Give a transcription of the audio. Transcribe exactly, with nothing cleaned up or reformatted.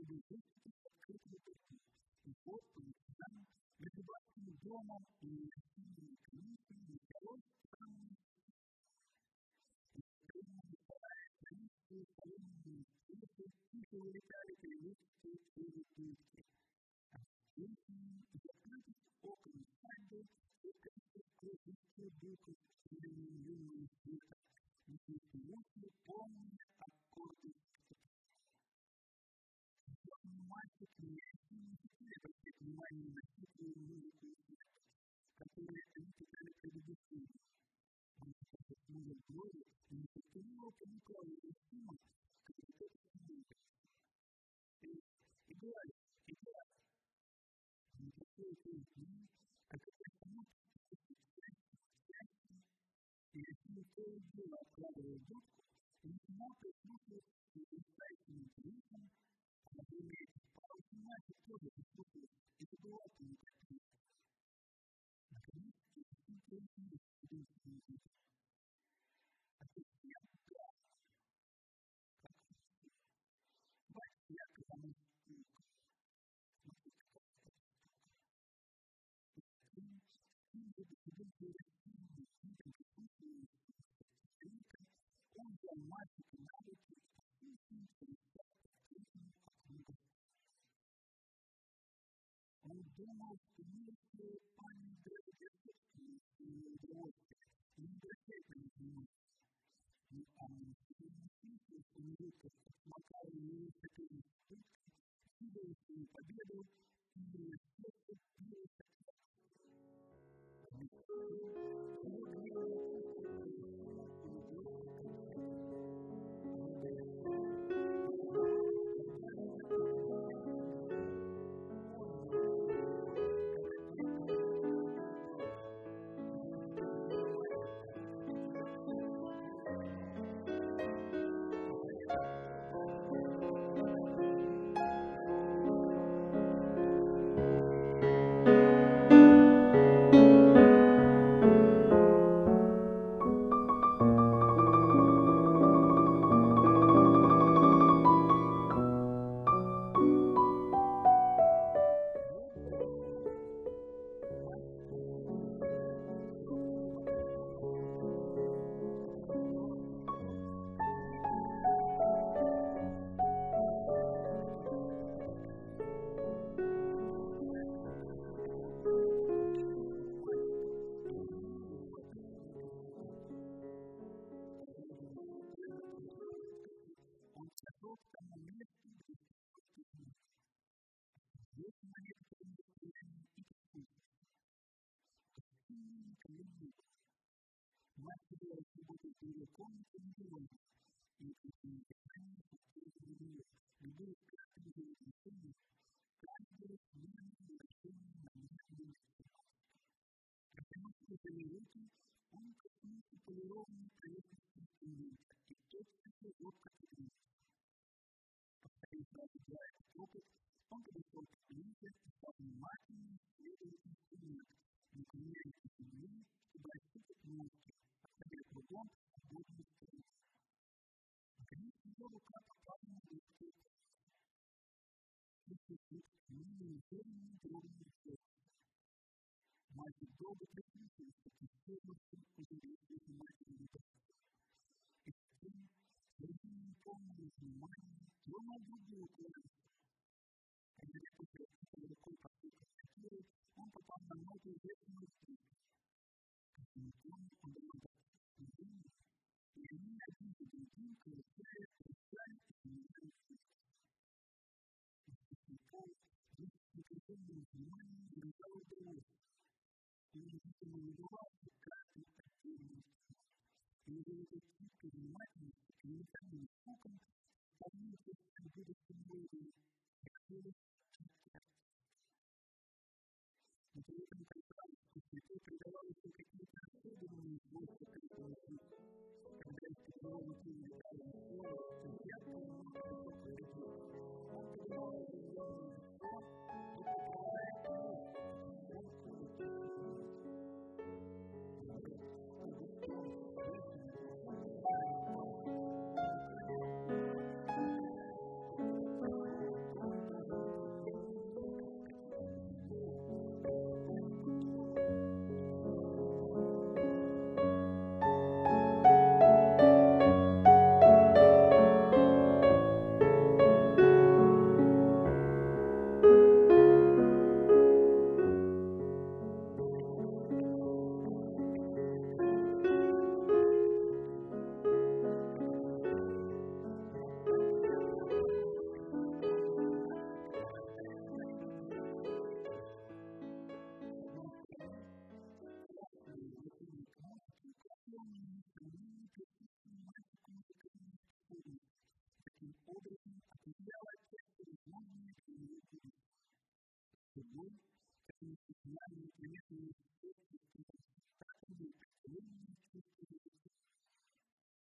чтобы выступить с открытыми пути. И вот по вечерам между барским домом и гостиными комиссиями началось странное строение старая комиссия соломенные цветы, тихо вылетали привычки и выпивки. А песни и закрытых окон усадьбы слышали сквозь листья духов сильным юным светом, и певучие полные аккорды. Черный мальчик неясно не хотели обращать внимание на тихую музыку и свет, которые они пытались предупредить. Он посмотрел в глаза и не повторил Николаю Ефиму, который кто-то сидит. И говорит, и говорит, не какое-то изменение, а какая-то музыка, счастье, и если то и дело откладывая дудку, и начинал прислушиваться к потрясающим интересам, а во время этих пауз мальчик тоже прислушивался и забывал по никаким. Наконец, и посмотрел на единственную вещь. А тут я гад. Как это? Бать, я потому что смотри, как это. И вот тебе говорят, он взял мальчика на руки, и с ним перестал открытым окном. Он думал, что если пани Драгоценские и удовольствие, не обращает на них внимания. Но он не слышал, что Милка смотала ему с такими штуками, видела свою победу, и сердце билось от мать сидела в субботу в ее комнате на диване, и этими дыханиями подсказывали ее, любые краски ее отношения, каждое сменное обращение на внешнюю сторону. Протянув свои руки, он коснулся полированной поверхности инструмента, и тотчас же робко пригнулся. Повторив сразу два этот опыт, он подошел к стене и стал внимательно исследовать инструмент, наклоняясь к земле, чтобы ощупать ножки, отходя кругом свободной стороны. Наконец, его рука попала на ручку. Эти ручки неизменно дернули вверх. Мальчик долго прислушивался к исследователям узоревшей внимательной доске. И затем, совершенно полное внимание, тронул другую клавишу. Когда я после рукой постукал шокирой, он попал на ноту верхнего стриха. Как ни помню, он был движение, и они один за другим колыхали, кричали и поменяли стихи. Пол, без напряженного внимания, выражал удовольствие. И удивительно улыбался каждый отдельный стих. И из-за этой чистой внимательности к уникальным звукам вспомнился о будущем мелодии, которую чувствовал. Но при этом казалось, что цвету придавал еще какие-то особенные свойства к этому звуку. Когда из тяжелого тела летало на поле, то ярко немного высокой реки. Он поднимал удивленное лицо и поправляя книжку, звонкую тихую ночь. и